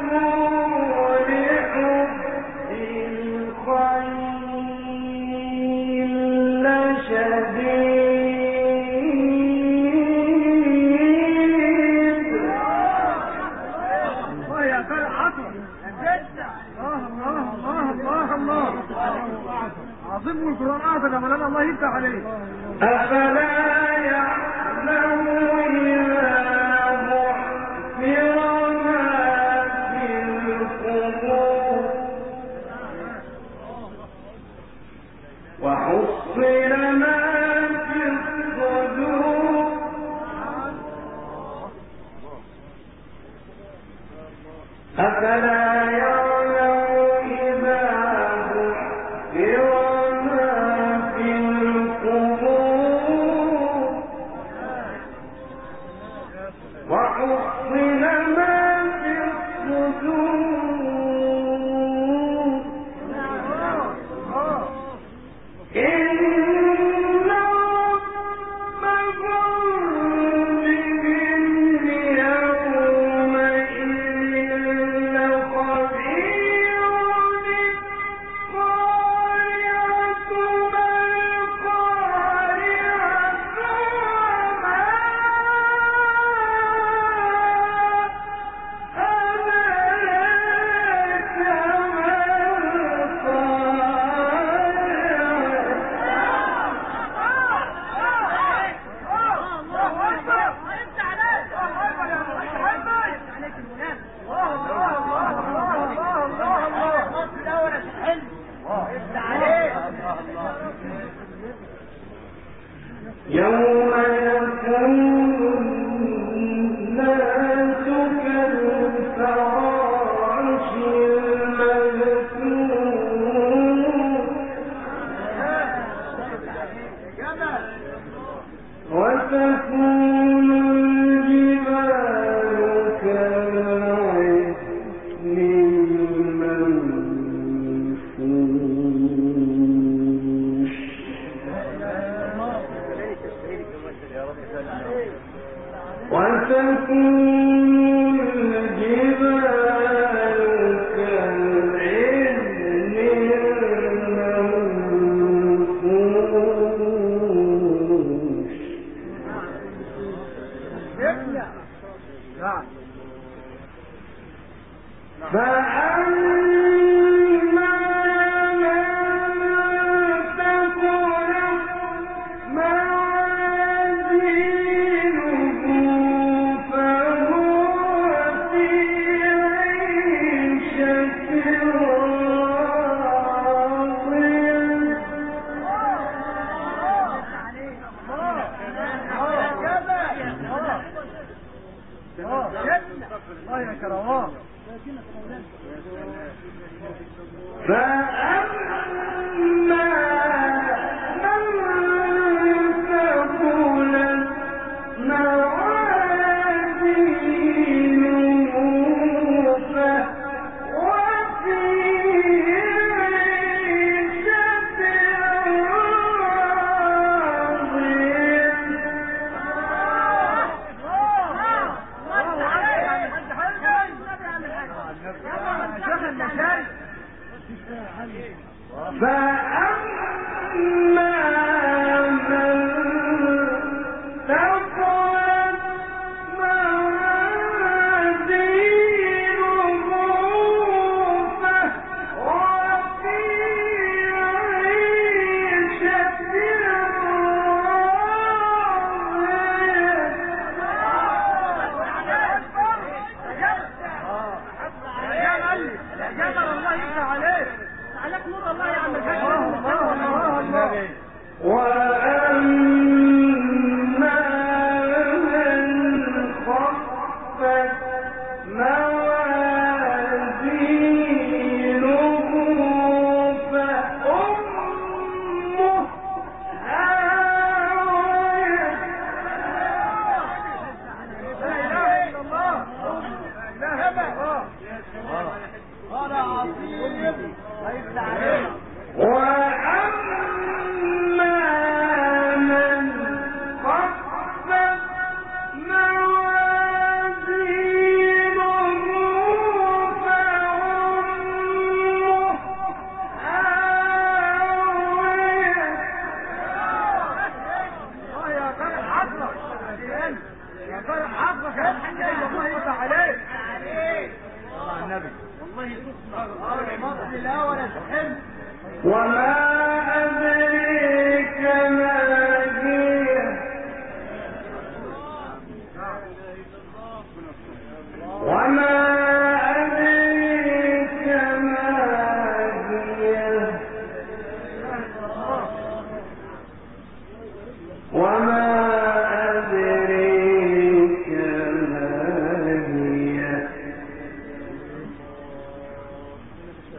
لحب الخير لشديد. الله يا فرع عطر الله الله الله الله الله. عظيم القرآن أعظم يا مولانا، الله يفتح عليك. أفلا يعلم إذا بعثر ما في القبور وحصل ما في الصدور أفلا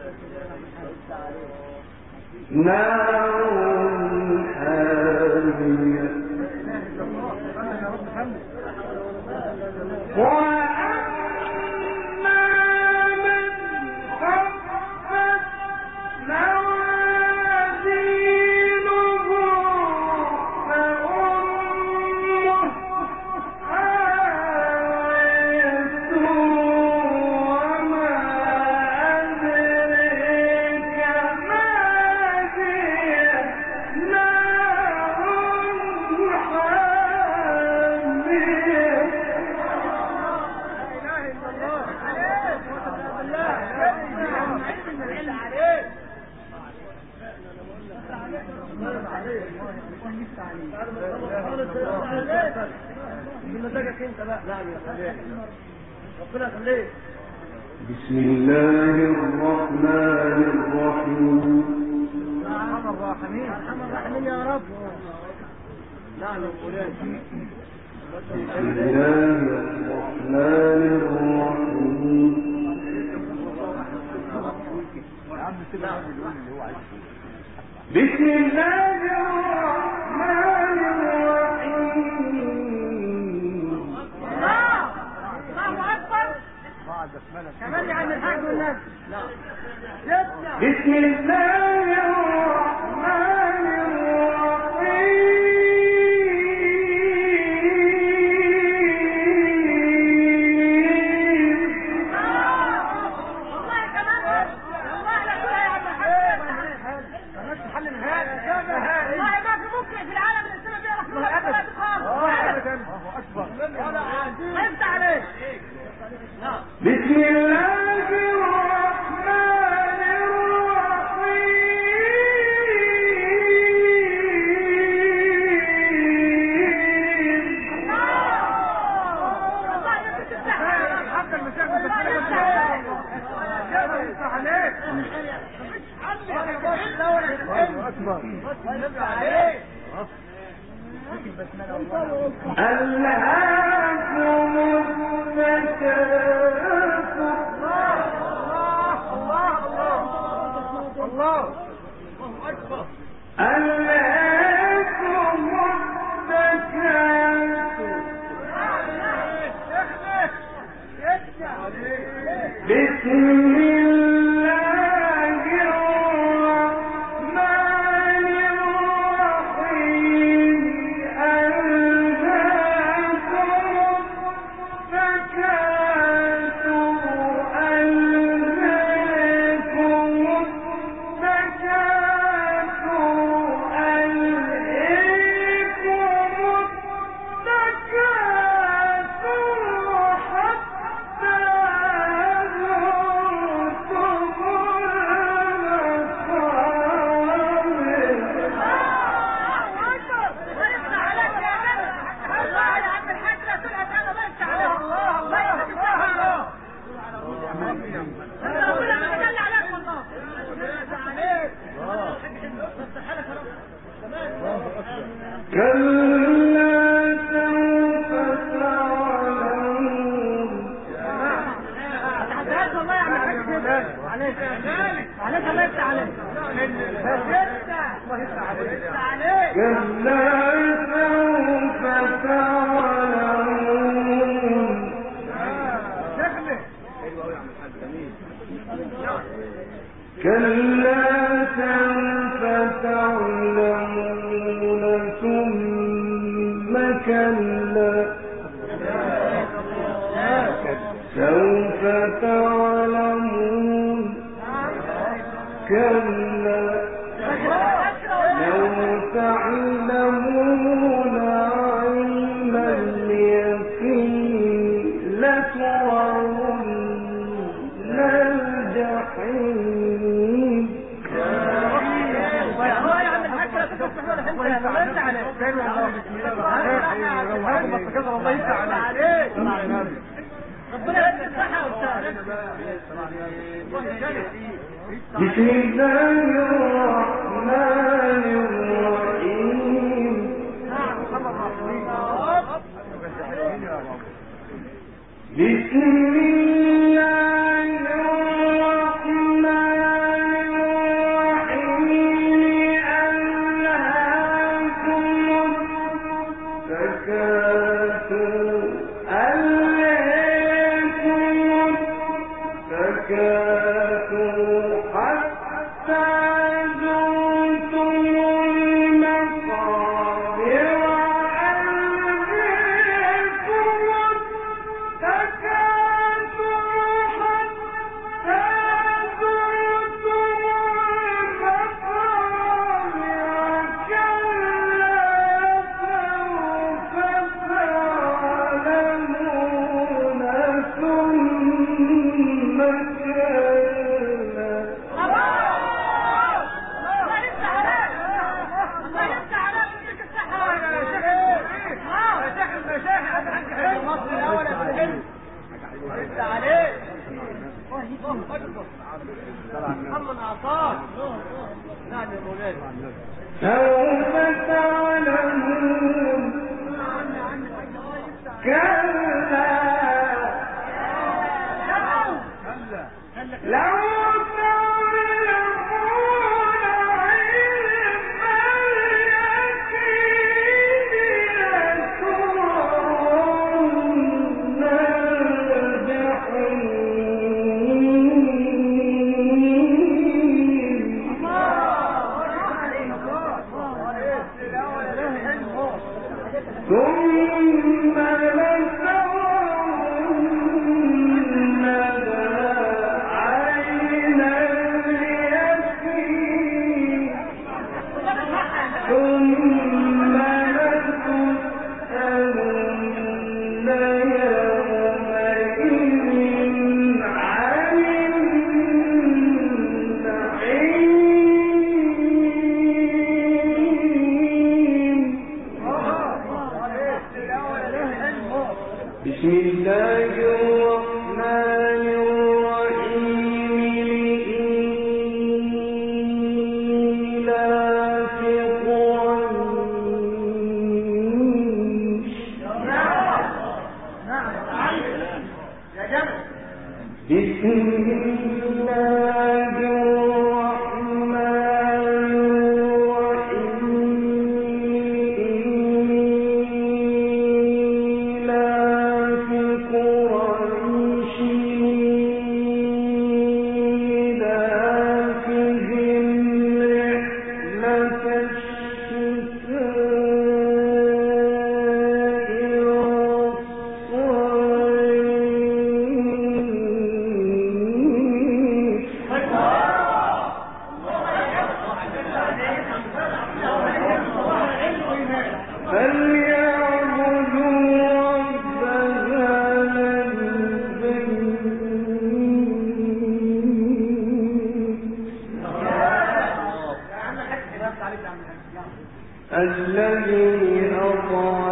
بسم الله الرحمن الرحيم. ارحم الراحمين ارحم الراحمين يا رب. نعم بسم الله الرحمن الرحيم. بسم الله الرحمن الرحيم. الله اكبر. كمان يا عم الحاج والناس. بسم الله الرحمن الرحيم. والله كمان والله لا كلها يا عم الحاج. مالكش حل نهائي. والله ما في ممكن في العالم الاسلامي بيعرف كل الصلاه خالص. الله اكبر. خفت عليك. بسم الله الرحمن الرحيم. الله يفتح حتى المشاكل يفتح عليك. ألهاكم التكاثر. الله ألهاكم التكاثر. بسم الله الرحمن الرحيم. ألهاكم التكاثر. ألهاكم كلا سوف تعلمون ثم كلا سوف تعلمون كلا لو تعلمون علم اليقين لترون الجحيم. بسم الله الرحمن الرحيم. بسم الله الرحمن الذي أطعمهم